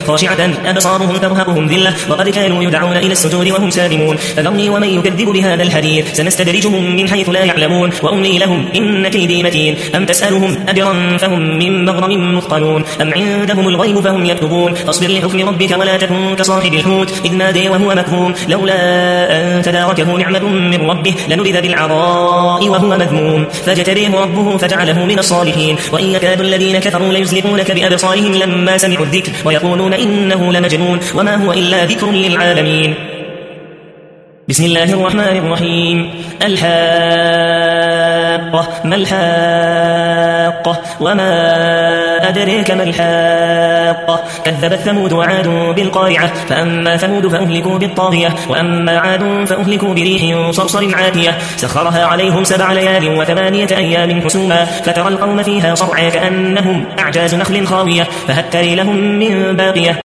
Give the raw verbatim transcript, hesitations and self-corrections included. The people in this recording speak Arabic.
خاشعة أبصارهم ترهقهم ذلة وقد كانوا يدعون إلى السجود وهم سالمون فذرني ومن يكذب بهذا الحديث سنستدرجهم من حيث لا يعلمون وأملي لهم إن كيدي متين أم تسألهم أجرا فهم من مغرم مثقلون أم عندهم الغيب فهم يكتبون فاصبر لحكم ربك ولا تكن كصاحب الحوت إذ نادي وهو مكظوم لولا أن تداركه نعمة من ربه لنبذ بالعراء وهو مذموم فاجتبيه ربه فجعله من الصالحين وإن يكاد الذين كفروا ليزلقونك بأبصارهم لما سمعوا الذكر ويقولون إنه لمجنون وما هو إلا ذكر للعالمين. بسم الله الرحمن الرحيم. الحاقة ما الحاقة وما أدريك ما الحاقة كذبت ثمود وعاد بالقارعة فأما ثمود فأهلكوا بالطاغية وأما عاد فأهلكوا بريح صرصر عاتية سخرها عليهم سبع ليال وثمانية أيام حسوما فترى القوم فيها صرعى كأنهم أعجاز نخل خاوية فهل تري لهم من باقية